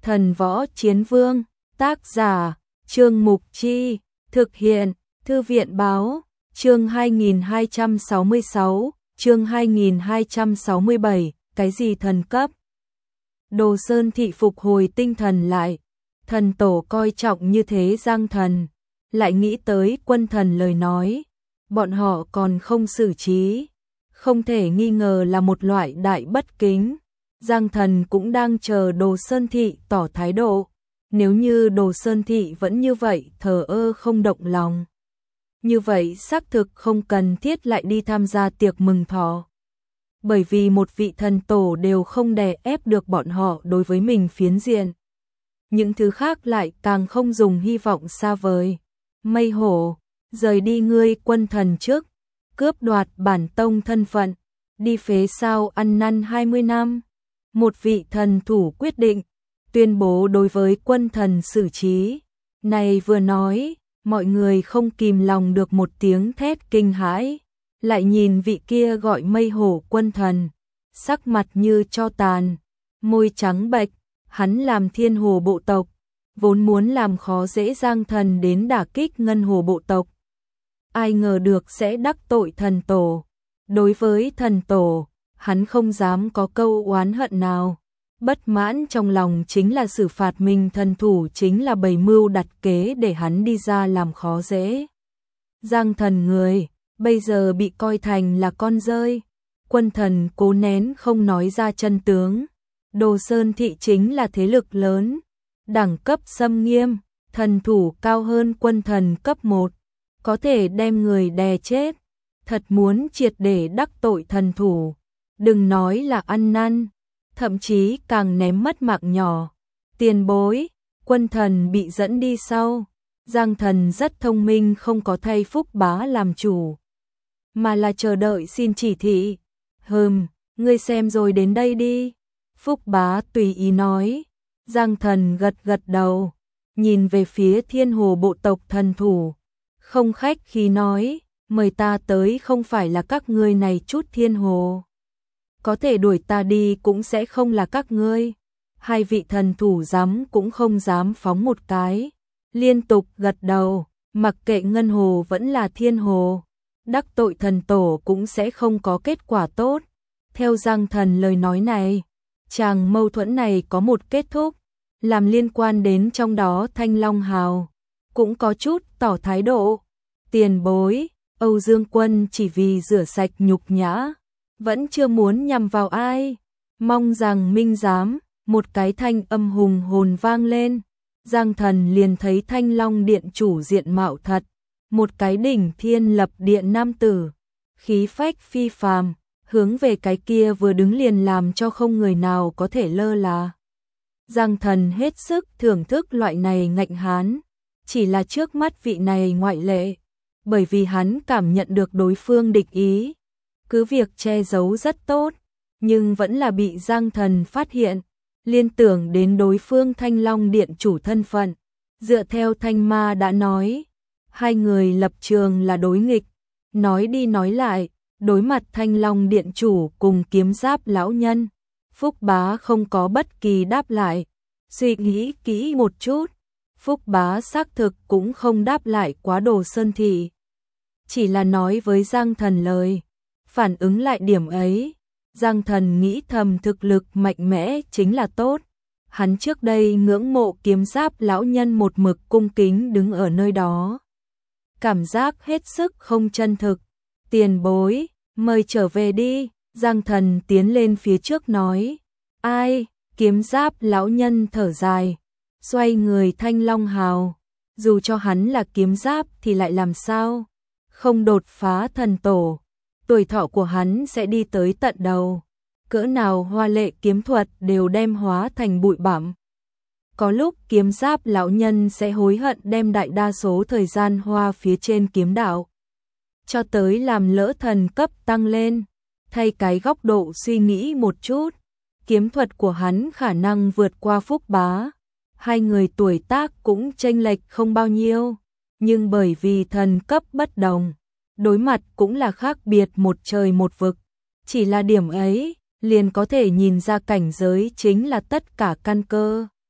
Thần Võ Chiến Vương, tác giả, Trương Mục Chi, thực hiện, Thư viện Báo, chương 2266, chương 2267, cái gì thần cấp? Đồ Sơn Thị phục hồi tinh thần lại, thần tổ coi trọng như thế Giang Thần, lại nghĩ tới Quân Thần lời nói, bọn họ còn không xử trí, không thể nghi ngờ là một loại đại bất kính. Giang Thần cũng đang chờ Đồ Sơn Thị tỏ thái độ, nếu như Đồ Sơn Thị vẫn như vậy thờ ơ không động lòng. Như vậy xác thực không cần thiết lại đi tham gia tiệc mừng thọ. Bởi vì một vị thần tổ đều không đè ép được bọn họ đối với mình phiến diện. Những thứ khác lại càng không dùng hy vọng xa vời. Mây Hổ, rời đi ngươi Quân Thần trước, cướp đoạt bản tông thân phận, đi phế sao ăn năn 20 năm. Một vị thần thủ quyết định, tuyên bố đối với Quân Thần xử trí. Này vừa nói, mọi người không kìm lòng được một tiếng thét kinh hãi, lại nhìn vị kia gọi Mây Hổ Quân Thần, sắc mặt như tro tàn, môi trắng bệch, hắn làm Thiên Hồ bộ tộc, vốn muốn làm khó dễ Giang Thần đến đả kích Ngân Hồ bộ tộc. Ai ngờ được sẽ đắc tội thần tổ. Đối với thần tổ, hắn không dám có câu oán hận nào. Bất mãn trong lòng chính là xử phạt mình, thần thủ chính là bày mưu đặt kế để hắn đi ra làm khó dễ. Giang Thần người, bây giờ bị coi thành là con rơi. Quân Thần cố nén không nói ra chân tướng. Đồ Sơn Thị chính là thế lực lớn, đẳng cấp xâm nghiêm, thần thủ cao hơn Quân Thần cấp 1, có thể đem người đè chết. Thật muốn triệt để đắc tội thần thủ, đừng nói là ăn năn, thậm chí càng ném mất mạng nhỏ. Tiền bối, Quân Thần bị dẫn đi sau. Giang Thần rất thông minh, không có thay Phúc Bá làm chủ, mà là chờ đợi xin chỉ thị. Ngươi xem rồi đến đây đi. Phúc Bá tùy ý nói. Giang Thần gật gật đầu, nhìn về phía Thiên Hồ bộ tộc thần thủ, không khách khí nói, mời ta tới không phải là các ngươi này chút thiên hồ. Có thể đuổi ta đi cũng sẽ không là các ngươi. Hai vị thần thủ dám cũng không dám phóng một cái, liên tục gật đầu, mặc kệ Ngân Hồ vẫn là Thiên Hồ, đắc tội thần tổ cũng sẽ không có kết quả tốt. Theo Giang Thần lời nói này, chàng mâu thuẫn này có một kết thúc, làm liên quan đến trong đó Thanh Long Hào, cũng có chút tỏ thái độ. Tiền bối, Âu Dương Quân chỉ vì rửa sạch nhục nhã, vẫn chưa muốn nhằm vào ai, mong rằng minh giám. Một cái thanh âm hùng hồn vang lên, Giang Thần liền thấy Thanh Long Điện chủ diện mạo thật, một cái đỉnh thiên lập địa nam tử, khí phách phi phàm, hướng về cái kia vừa đứng liền làm cho không người nào có thể lơ là. Giang Thần hết sức thưởng thức loại này ngạnh hán, chỉ là trước mắt vị này ngoại lệ, bởi vì hắn cảm nhận được đối phương địch ý, cứ việc che giấu rất tốt, nhưng vẫn là bị Giang Thần phát hiện, liên tưởng đến đối phương Thanh Long Điện chủ thân phận. Dựa theo Thanh Ma đã nói, hai người lập trường là đối nghịch, nói đi nói lại, đối mặt Thanh Long Điện chủ cùng Kiếm Giáp lão nhân, Phúc Bá không có bất kỳ đáp lại. Suy nghĩ kỹ một chút, Phúc Bá xác thực cũng không đáp lại quá Đồ Sơn Thị, chỉ là nói với Giang Thần lời, phản ứng lại điểm ấy. Giang Thần nghĩ thầm thực lực mạnh mẽ chính là tốt, hắn trước đây ngưỡng mộ Kiếm Giáp lão nhân một mực cung kính đứng ở nơi đó, cảm giác hết sức không chân thực. Tiền bối, mời trở về đi. Giang Thần tiến lên phía trước nói. Ai? Kiếm Giáp lão nhân thở dài, xoay người Thanh Long Hào, dù cho hắn là kiếm giáp thì lại làm sao? Không đột phá thần tổ, tuổi thọ của hắn sẽ đi tới tận đầu, cỡ nào hoa lệ kiếm thuật đều đem hóa thành bụi bặm. Có lúc Kiếm Giáp lão nhân sẽ hối hận đem đại đa số thời gian hoa phía trên kiếm đạo, cho tới làm lỡ thần cấp tăng lên. Thay cái góc độ suy nghĩ một chút, kiếm thuật của hắn khả năng vượt qua Phúc Bá. Hai người tuổi tác cũng chênh lệch không bao nhiêu, nhưng bởi vì thần cấp bất đồng, đối mặt cũng là khác biệt một trời một vực. Chỉ là điểm ấy, liền có thể nhìn ra cảnh giới chính là tất cả căn cơ.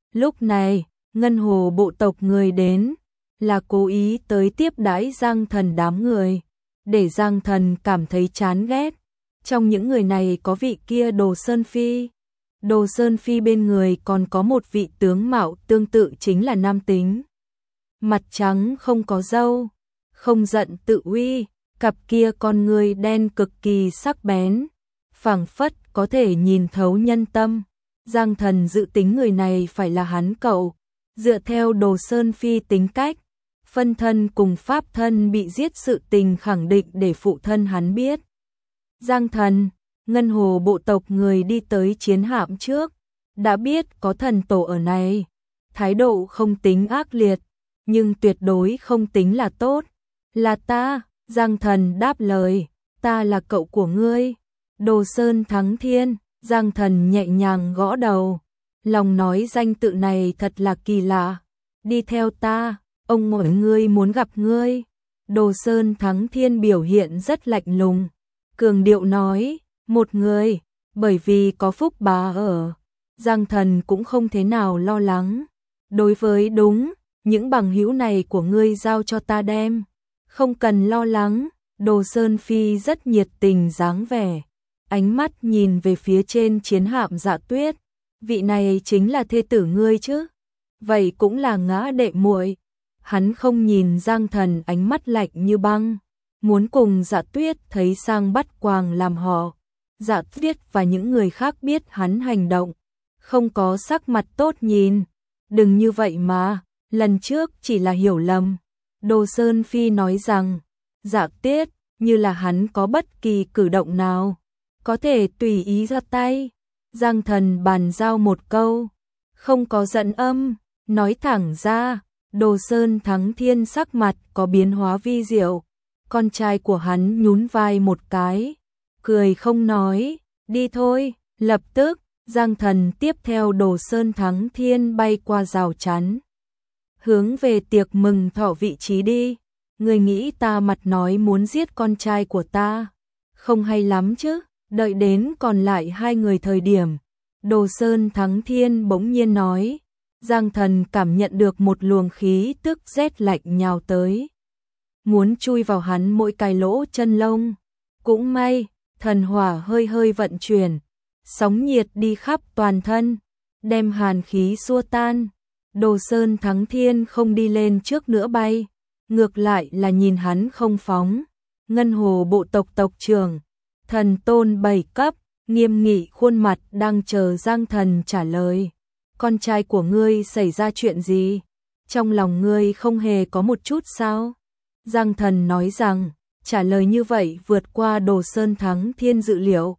Lúc này, ngân hồ bộ tộc người đến, là cố ý tới tiếp đãi Giang Thần đám người, để Giang Thần cảm thấy chán ghét. Trong những người này có vị kia Đồ Sơn Phi. Đồ Sơn Phi bên người còn có một vị tướng mạo tương tự chính là nam tính. Mặt trắng không có râu, không giận tự uy, cặp kia con người đen cực kỳ sắc bén, phảng phất có thể nhìn thấu nhân tâm. Giang Thần dự tính người này phải là hắn cậu. Dựa theo Đồ Sơn Phi tính cách, phân thân cùng pháp thân bị giết sự tình khẳng định để phụ thân hắn biết. Giang Thần, ngân hồ bộ tộc người đi tới chiến hạm trước, đã biết có thần tổ ở này. Thái độ không tính ác liệt, nhưng tuyệt đối không tính là tốt. Là ta, Giang Thần đáp lời, ta là cậu của ngươi. Đồ Sơn Thắng Thiên, Giang Thần nhẹ nhàng gõ đầu. Lòng nói danh tự này thật là kỳ lạ. Đi theo ta, ông mọi ngươi muốn gặp ngươi. Đồ Sơn Thắng Thiên biểu hiện rất lạnh lùng. Cường điệu nói, một người, bởi vì có Phúc Bá ở. Giang Thần cũng không thế nào lo lắng. Đối với đúng, những bằng hữu này của ngươi giao cho ta đem. Không cần lo lắng, Đồ Sơn Phi rất nhiệt tình dáng vẻ. Ánh mắt nhìn về phía trên chiến hạm Dạ Tuyết. Vị này chính là thê tử ngươi chứ? Vậy cũng là ngã đệ muội. Hắn không nhìn Giang Thần ánh mắt lạnh như băng, muốn cùng Dạ Tuyết thấy sang bắt quàng làm họ. Dạ Tuyết và những người khác biết hắn hành động, không có sắc mặt tốt nhìn. Đừng như vậy mà, lần trước chỉ là hiểu lầm. Đồ Sơn Phi nói rằng, Dạ Tuyết, như là hắn có bất kỳ cử động nào, có thể tùy ý ra tay. Giang Thần bàn giao một câu, không có giận âm, nói thẳng ra. Đồ Sơn Thắng Thiên sắc mặt có biến hóa vi diệu. Con trai của hắn nhún vai một cái, cười không nói, đi thôi. Lập tức, Giang Thần tiếp theo Đồ Sơn Thắng Thiên bay qua rào chắn, hướng về tiệc mừng thọ vị trí đi. Người nghĩ ta mặt nói muốn giết con trai của ta, không hay lắm chứ. Đợi đến còn lại hai người thời điểm, Đồ Sơn Thắng Thiên bỗng nhiên nói. Giang Thần cảm nhận được một luồng khí tức rét lạnh nhào tới, muốn chui vào hắn mỗi cái lỗ chân lông. Cũng may, thần hỏa hơi hơi vận chuyển, sóng nhiệt đi khắp toàn thân, đem hàn khí xua tan. Đồ Sơn Thắng Thiên không đi lên trước nữa bay, ngược lại là nhìn hắn không phóng. Ngân hồ bộ tộc tộc trưởng, thần tôn 7 cấp, nghiêm nghị khuôn mặt đang chờ Giang Thần trả lời. Con trai của ngươi xảy ra chuyện gì? Trong lòng ngươi không hề có một chút sao? Giang Thần nói rằng, trả lời như vậy vượt qua Đồ Sơn Thắng Thiên dự liệu.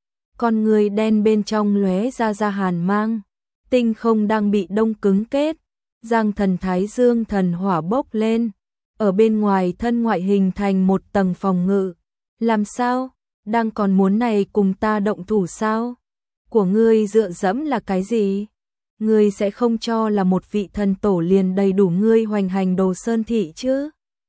Con ngươi đen bên trong lóe ra hàn mang, tinh không đang bị đông cứng kết. Giang Thần thái dương thần hỏa bốc lên, ở bên ngoài thân ngoại hình thành một tầng phòng ngự. Làm sao? Đang còn muốn này cùng ta động thủ sao? Của ngươi dựa dẫm là cái gì? Ngươi sẽ không cho là một vị thần tổ liền đầy đủ ngươi hoành hành Đồ Sơn thị chứ?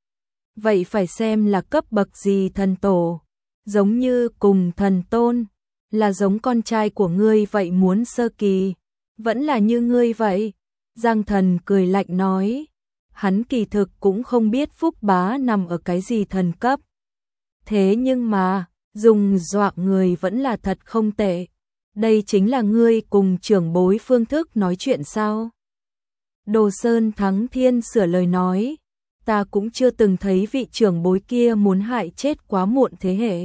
Vậy phải xem là cấp bậc gì thần tổ. Giống như cùng thần tôn, là giống con trai của ngươi vậy muốn sơ kỳ, vẫn là như ngươi vậy. Giang Thần cười lạnh nói, hắn kỳ thực cũng không biết Phúc Bá nằm ở cái gì thần cấp. Thế nhưng mà, dùng dọa người vẫn là thật không tệ. Đây chính là ngươi cùng trưởng bối phương thức nói chuyện sao? Đồ Sơn Thắng Thiên sửa lời nói, ta cũng chưa từng thấy vị trưởng bối kia muốn hại chết quá muộn thế hệ.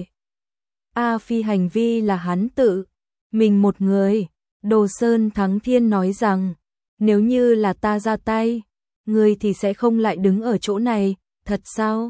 A Phi hành vi là hắn tự mình một người. Đồ Sơn Thắng Thiên nói rằng, nếu như là ta ra tay, ngươi thì sẽ không lại đứng ở chỗ này, thật sao?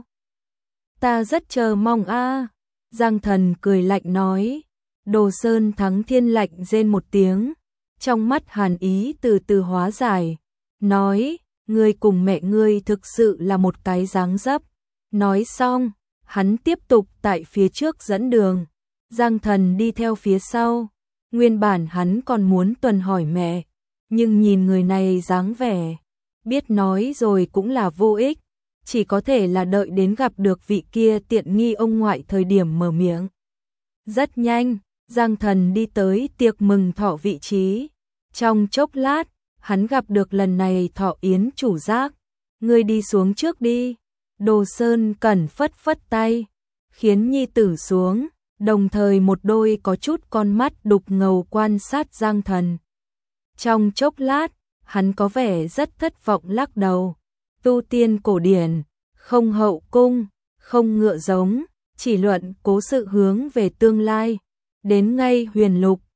Ta rất chờ mong a. Giang Thần cười lạnh nói. Đồ Sơn Thắng Thiên lạnh rên một tiếng, trong mắt hàn ý từ từ hóa giải, nói, ngươi cùng mẹ ngươi thực sự là một cái dáng dấp. Nói xong, hắn tiếp tục tại phía trước dẫn đường, Giang Thần đi theo phía sau. Nguyên bản hắn còn muốn tuần hỏi mẹ, nhưng nhìn người này dáng vẻ, biết nói rồi cũng là vô ích, chỉ có thể là đợi đến gặp được vị kia tiện nghi ông ngoại thời điểm mở miệng. Rất nhanh, Giang Thần đi tới tiệc mừng thọ vị trí. Trong chốc lát, hắn gặp được lần này Thọ Yến chủ giác, ngươi đi xuống trước đi. Đồ Sơn Cẩn phất phất tay, khiến nhi tử xuống, đồng thời một đôi có chút con mắt đục ngầu quan sát Giang Thần. Trong chốc lát, hắn có vẻ rất thất vọng lắc đầu. Tu tiên cổ điển, không hậu cung, không ngựa giống, chỉ luận cố sự hướng về tương lai. Đến ngay huyền lục,